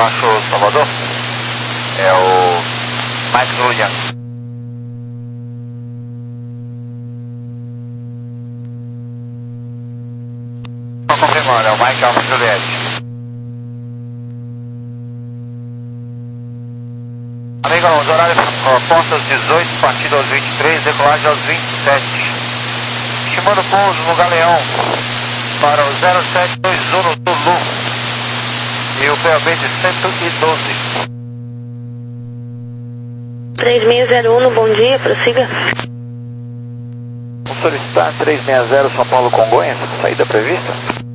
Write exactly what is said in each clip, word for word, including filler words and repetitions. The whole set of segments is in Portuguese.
Baixo Salvador. É o Mike Julian. Estou confirmando, é o Mike Alfa Juliette. Amigo, os horários pontos aos dezoito, partida aos vinte e três, decolagem aos vinte e sete. Estimando pouso no Galeão para o zero sete dois um Zulu e o P O B de cento e doze. três seis zero um, bom dia, prossiga. Vamos solicitar três seis zero São Paulo Congonhas, saída prevista?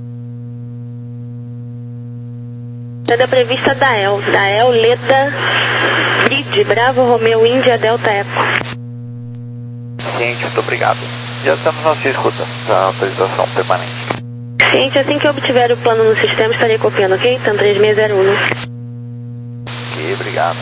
Saída prevista da E L, da E L, Leda, Bridge, Bravo, Romeo, Índia, Delta, Eco. Ciente, muito obrigado. Já estamos na sua escuta, da autorização permanente. Ciente, assim que eu obtiver o plano no sistema, estarei copiando, ok? Então três seis zero um. Ok, obrigado.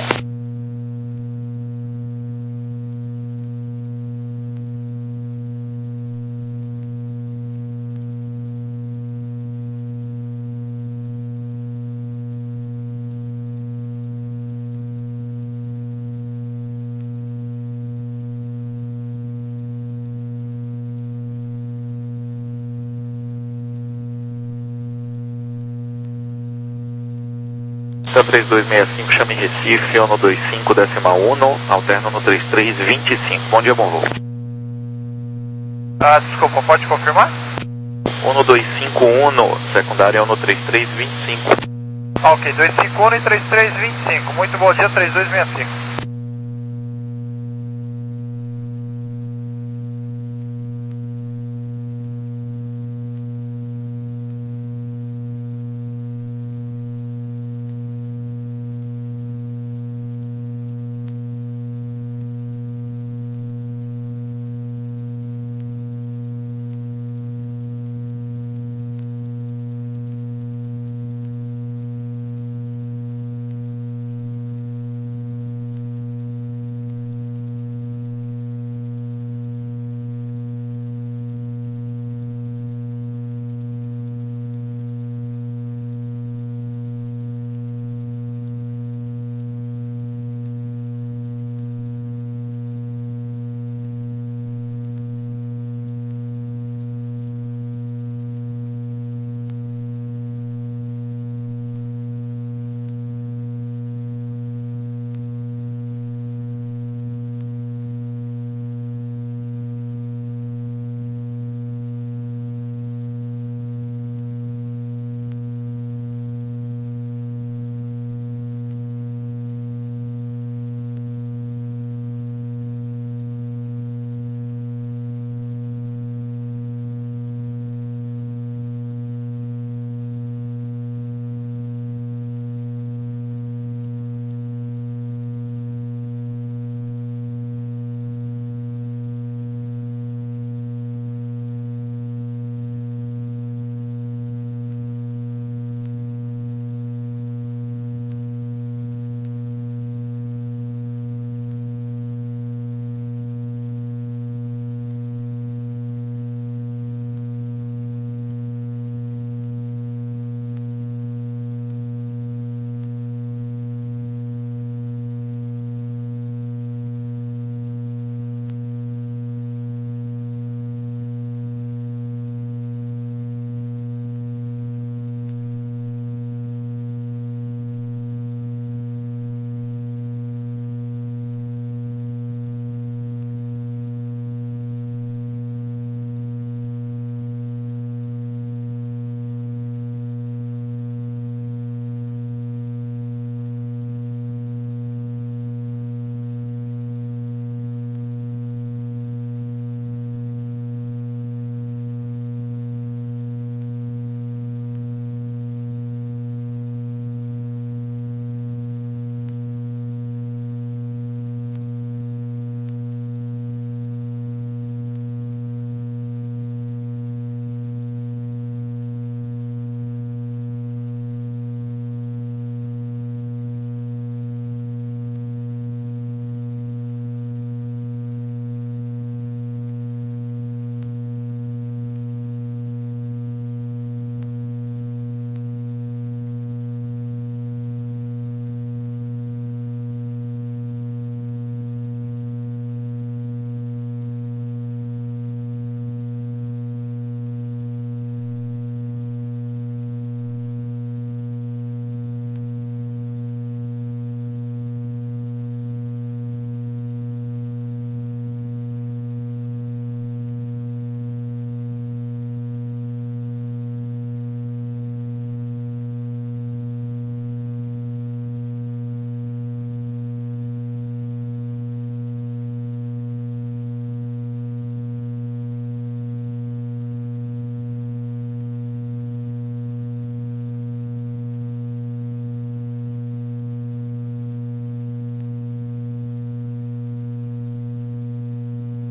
três dois seis cinco, chame Recife, ONU dois cinco, décima uno, alterno no três três dois cinco. Bom dia, bom voo. Ah, desculpa, pode confirmar? ONU dois cinco uno, secundária ONU três três dois cinco. Ah, ok, dois cinco um e três três dois cinco. Muito bom dia, três dois seis cinco.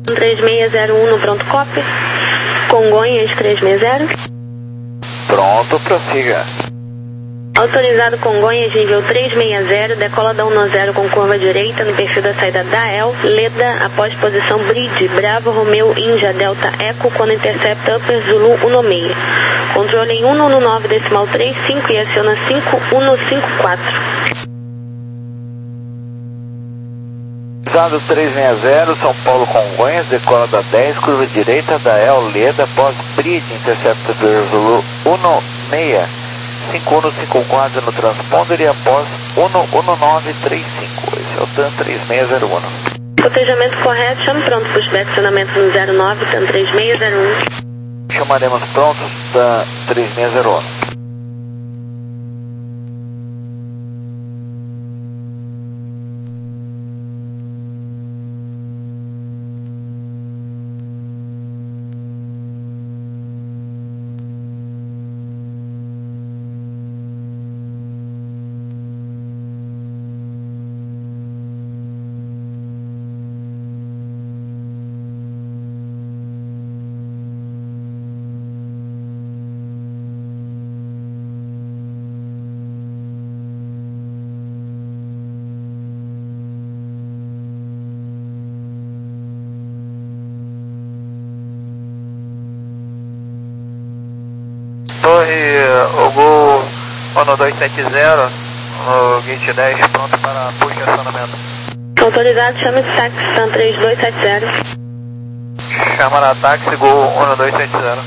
três seis zero um no pronto copy. Congonhas três seis zero. Pronto, prossiga. Autorizado Congonhas, nível três seis zero, decola da um zero com curva direita no perfil da saída da El, Leda, após posição Bridge, Bravo, Romeo, India, Delta, Eco, quando intercepta Upper Zulu um seis. Controle em um um nove decimal três cinco e aciona cinco um cinco quatro. Autorizado três seis zero, São Paulo Congonhas, decola da dez, curva direita da El, Leda, após Bridge, intercepta Upper Zulu um seis. cinco um cinco quatro no transponder e após um um nove três cinco. Esse é o T A N três seis zero um. Cotejamento correto, chame pronto pushback, acionamento no zero nove, T A N três seis zero um. Chamaremos prontos, T A N três seis zero um. Torre Ogol Ono dois sete zero, no gate dez, pronto para push e acionamento. Autorizado, chame de táxi, T A N três dois sete zero. Chama na táxi Gol Ono dois sete zero.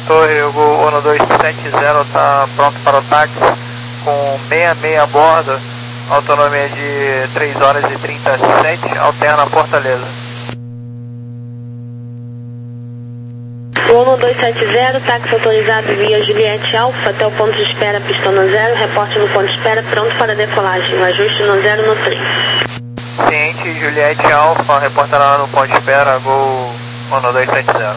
Torre, o Gol um dois sete zero está pronto para o táxi, com sessenta e seis a bordo, autonomia de três horas e trinta e sete, alterna Fortaleza. Gol um dois sete zero, táxi autorizado via Juliette Alfa até o ponto de espera, pista no zero, reporte no ponto de espera, pronto para decolagem, ajuste no zero no trem. Ciente, Juliette Alfa, reportará no ponto de espera, Gol um dois sete zero.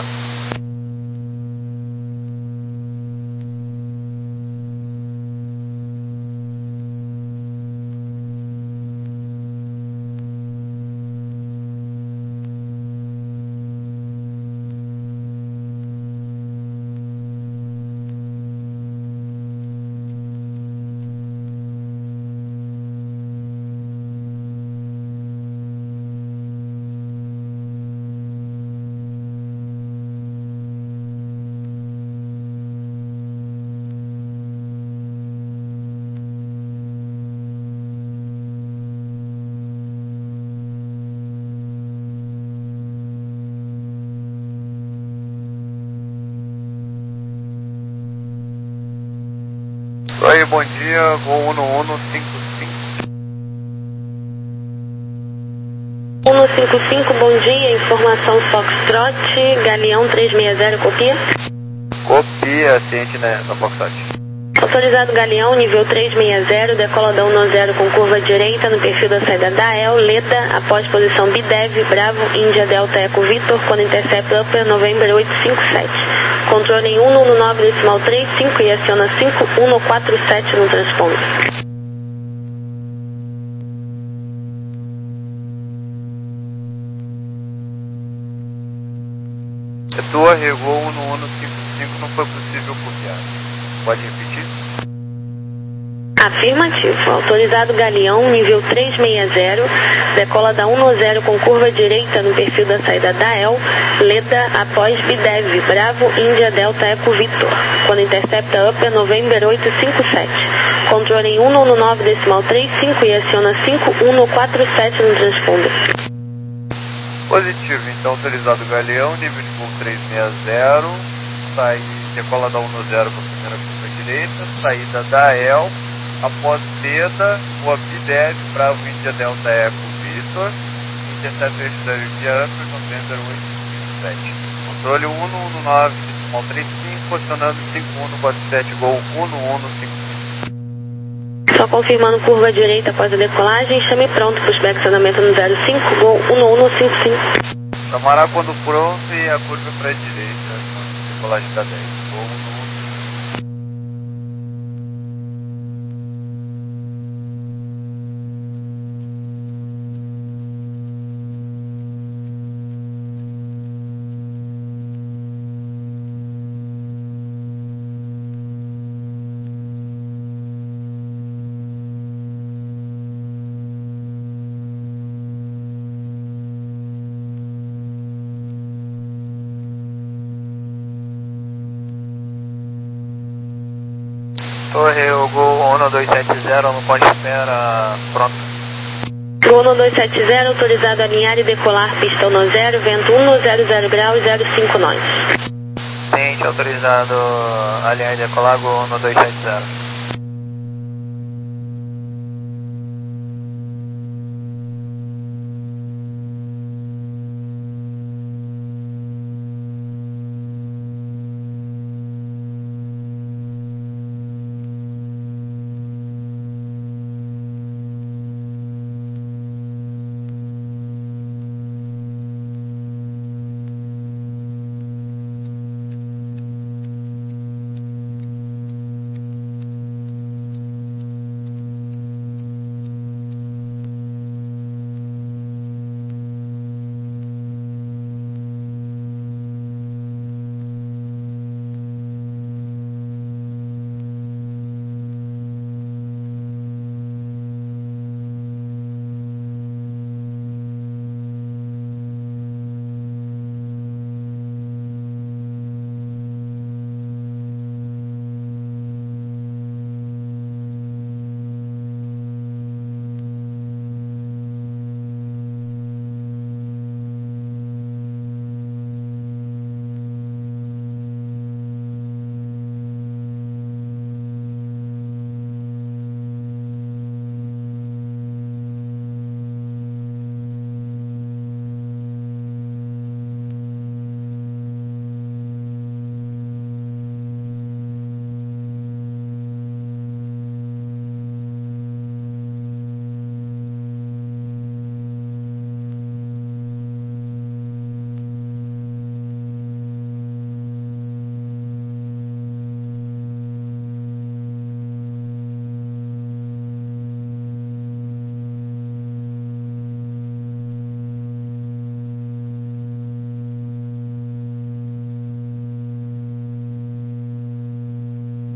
Oi, bom dia, Gol um um cinco cinco. um cinco cinco, bom dia, informação Foxtrot, Galeão trezentos e sessenta, copia? Copia, ciente né, da Foxtrot. Autorizado Galeão, nível trezentos e sessenta, decola da um zero com curva direita no perfil da saída da E L, Leda, após posição B D E V, Bravo, Índia, Delta, Eco, Vitor, quando intercept Upper, November oito cinco sete. Controle em um um nove decimal três cinco e aciona cinco um quatro sete no transponder. Setor Regou um um cinco cinco, não foi possível copiar. Pode repetir? Afirmativo. Autorizado Galeão, nível trezentos e sessenta, decola da um zero com curva direita no perfil da saída da E L, Leda, após B D E V, Bravo, Índia, Delta, Eco, Vitor, quando intercepta Upper, November oito cinco sete. Controle em um um nove decimal três cinco e aciona cinco um quatro sete no transponder. Positivo, então autorizado Galeão, nível de voo trezentos e sessenta, sai, decola da um zero com a primeira curva direita, saída da E L, após Leda, rua B D E V, Bravo, Índia, Delta, Eco, Vitor, intercept da via Upper, November oito cinco sete. Controle um um nove decimal três cinco, posicionando cinco um quatro sete, Gol um um cinco cinco. Só confirmando curva direita após a decolagem, chame pronto para o estacionamento no zero cinco, Gol um um cinco cinco. Chamará quando pronto e a curva para a direita, decolagem da dez, Gol um um cinco cinco. Torre, o Gol um dois sete zero, no ponto de espera, pronto. Gol um dois sete zero, autorizado a alinhar e decolar, pista um zero, vento um zero zero graus, zero cinco nós. Ciente, autorizado a alinhar e decolar, Gol um dois sete zero.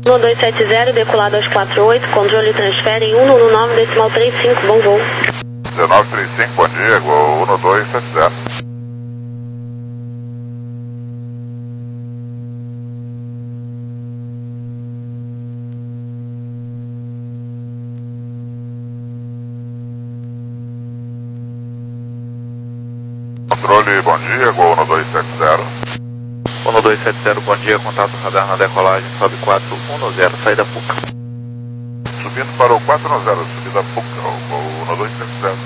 um dois sete zero, decolado aos quatro oito, controle e transfere em um um nove, decimal trinta e cinco, bom voo. dezenove trinta e cinco, bom dia, Gol um dois sete zero. Controle, bom dia, Gol um dois sete zero. um dois sete zero, bom dia, contato radar na decolagem, sobe quatro um zero, saída Puca. Subindo para o quatro um zero, subida Puca, Gol um dois sete zero.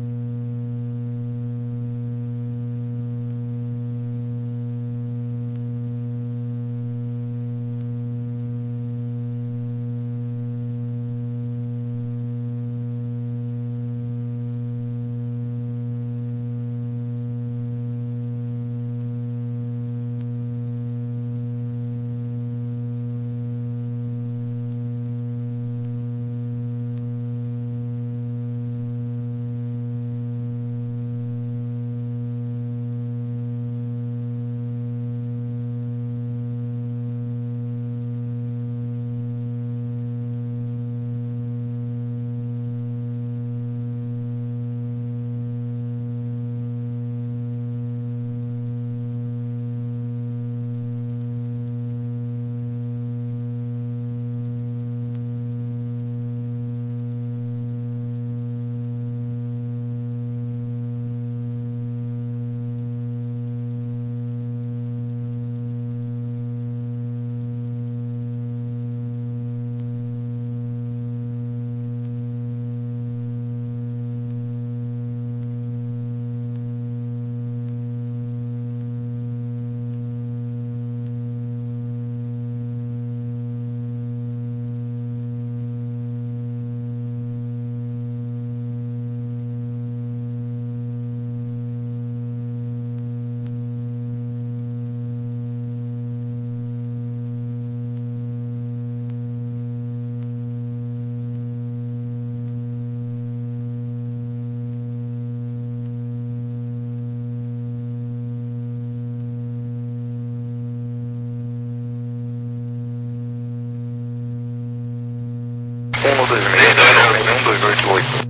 um dois seis, um dois oito oito.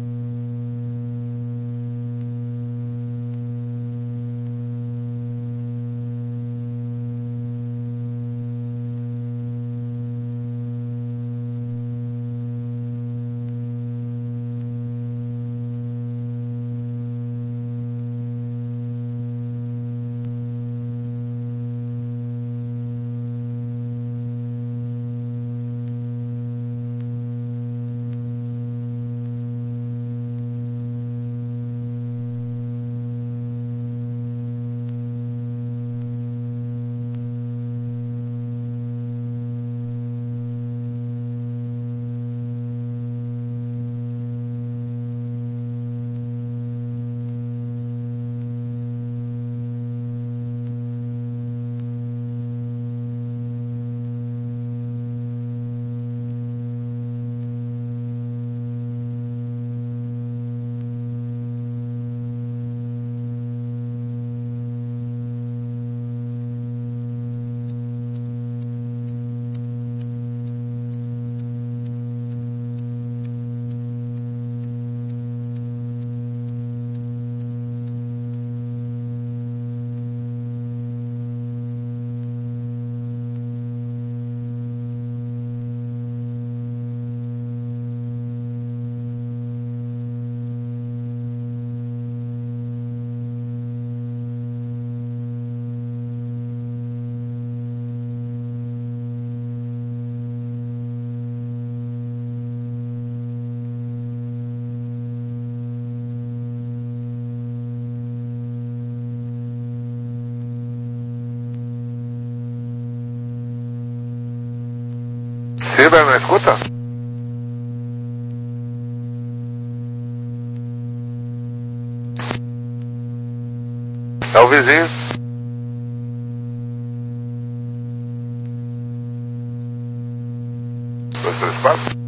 Silver, me escuta? É o vizinho. Dois, três, quatro.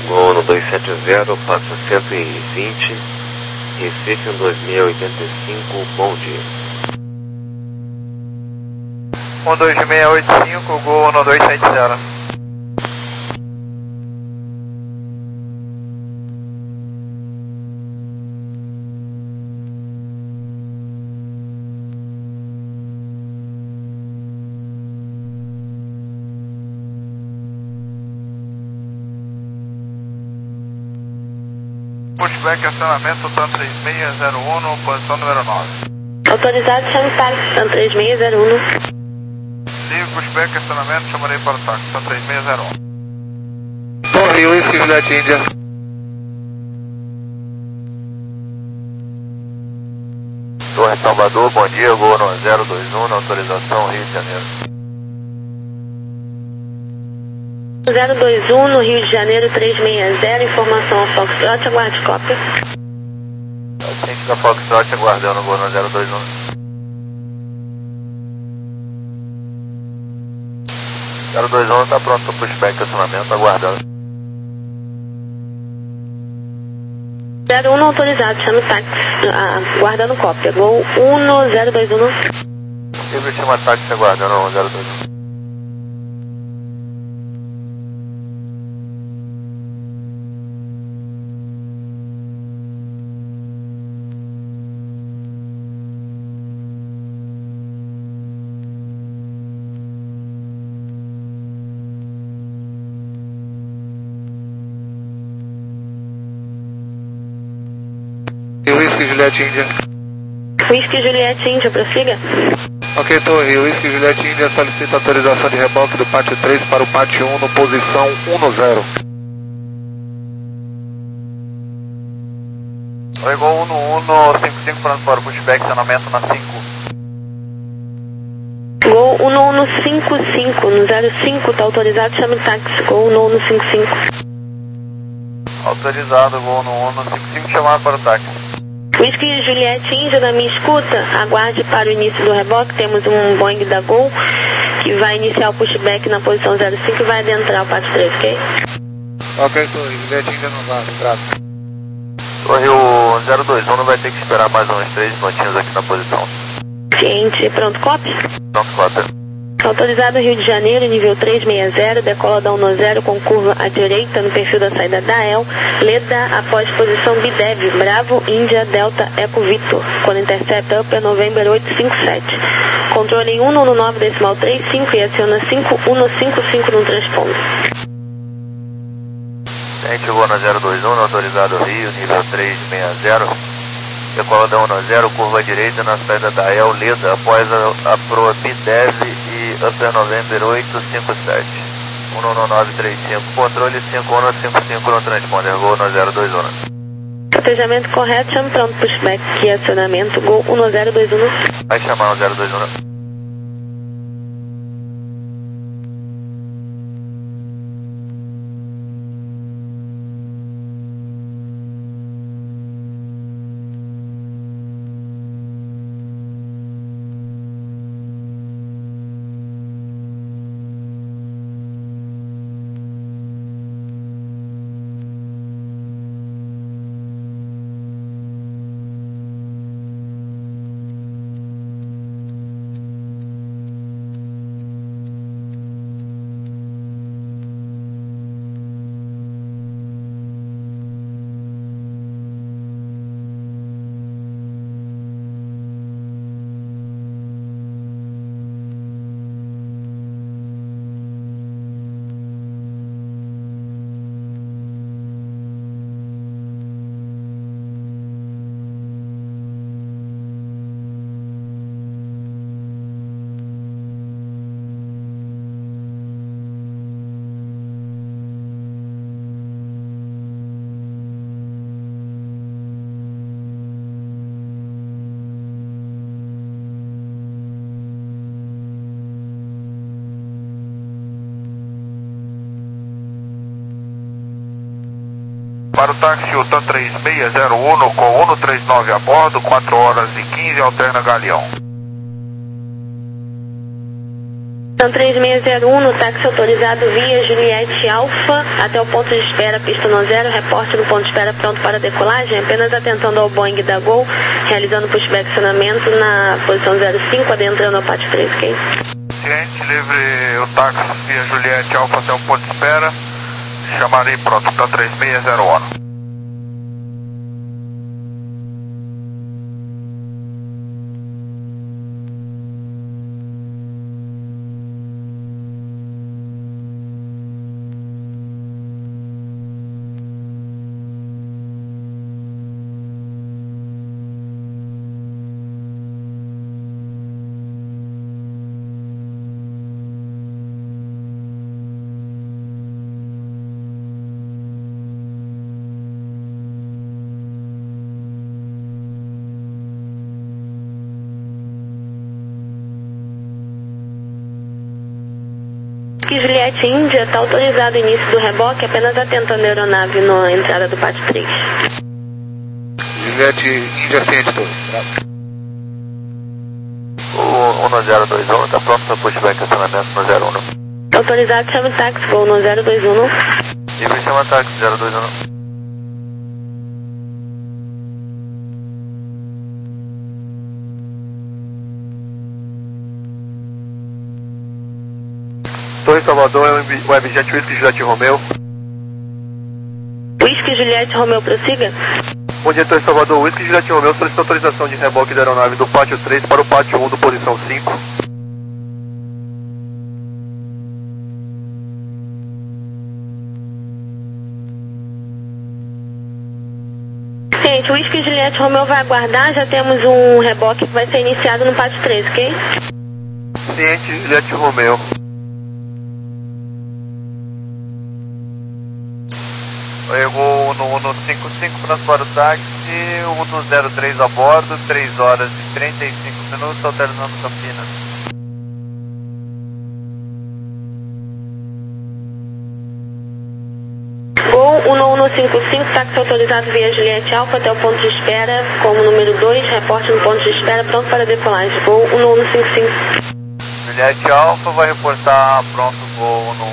Gol no dois sete zero, passa cento e vinte, Recife um dois seis oito cinco, bom dia. um dois seis oito cinco, Gol no dois sete zero. Pushback, acionamento, TAM três seis zero um, posição número nove. Autorizado, chame táxi, TAM três seis zero um. Ligue pushback, acionamento, chamarei para o táxi, TAM três seis zero um. Torre, Whisky, Juliette, Índia. Torre Salvador, bom dia, Gol no zero dois um, na autorização Rio de Janeiro. zero dois um no Rio de Janeiro três seis zero, informação ao Foxtrot, aguarde cópia. Paciente da Foxtrot aguardando o Gol no zero dois um. zero dois um está pronto para o pushback, acionamento, aguardando. zero um autorizado, chame táxi, aguardando cópia. Gol um no zero dois um. Livre chama táxi aguardando o zero dois um. Whisky, Juliette, Índia. Whisky, Juliette, Índia, prossiga. Ok, Torre, Whisky, Juliette, Índia, solicita autorização de reboque do pátio três para o pátio um no posição um no zero. Oi, Gol um no um no cinco cinco, pronto para o pushback, acionamento na cinco. Gol um no um no cinco cinco, no zero cinco, está autorizado, chame táxi. Gol um no um no cinco cinco. Autorizado, Gol um no um no cinco cinco, chamar para o táxi. Whisky, Juliette, Índia, na minha escuta, aguarde para o início do reboque. Temos um Boeing da Gol que vai iniciar o pushback na posição zero cinco e vai adentrar o pátio três, ok? Ok, Torre, Juliette, Índia no lado, grato. Torre, o zero dois um não vai ter que esperar mais uns três minutinhos aqui na posição. Ciente, pronto, cópia? Pronto, cópia. Autorizado Rio de Janeiro, nível três seis zero, decola da um no zero com curva à direita no perfil da saída da E L, Leda após posição B D E V, Bravo, Índia, Delta, Eco, Victor, quando intercepta Upper November oito cinco sete. Controle em um no nove decimal três cinco e aciona cinco um no cinco cinco no transponder. A gente chegou na zero dois um, no autorizado Rio, nível três seis zero. Decola da um no zero, curva à direita na saída da E L, Leda após a, a Pro B D E V e Upper November oito cinco sete. um no nove três cinco, controle cinco um no cinco cinco no transponder, Gol no zero dois um. Protejamento correto, chame pronto, pushback e acionamento, Gol um no zero dois um. Vai chamar no zero dois um. Para o táxi, o TAM três seis zero um com um três nove a bordo, quatro horas e quinze, alterna Galeão. posição três seis zero um, no táxi autorizado via Juliette Alfa, até o ponto de espera, pista no zero, reporte no ponto de espera pronto para decolagem, apenas atentando ao Boeing da Gol, realizando pushback acionamento na posição zero cinco, adentrando ao pátio três, ok? Ciente, livre o táxi via Juliette Alfa até o ponto de espera, chamarei pronto para três seis zero um. Que Juliette Índia está autorizado o início do reboque, apenas atentando a aeronave na entrada do pátio três. Juliette Índia ciente dois. O um zero dois um está pronto para pushback acionamento no zero um. Autorizado, chama o táxi, voo no zero dois um. Livre, chama táxi zero dois um. Torre Salvador, Webjet Whisky Juliette Romeo. Whisky Juliette Romeo, prossiga. Bom dia, Torre Salvador, Whisky Juliette Romeo solicita autorização de reboque da aeronave do pátio três para o pátio um do posição cinco. Gente, o Whisky Juliette Romeo vai aguardar, já temos um reboque que vai ser iniciado no pátio três, ok? Ciente, Juliette Romeo. Errou no um cinco cinco, transporte o táxi, um zero três a bordo, três horas e trinta e cinco minutos, alternando Campinas. Gol um um cinco cinco, táxi autorizado via Juliette Alfa até o ponto de espera, como número dois, reporte no ponto de espera, pronto para decolagem. Gol um um cinco cinco. Juliette Alfa vai reportar pronto voo no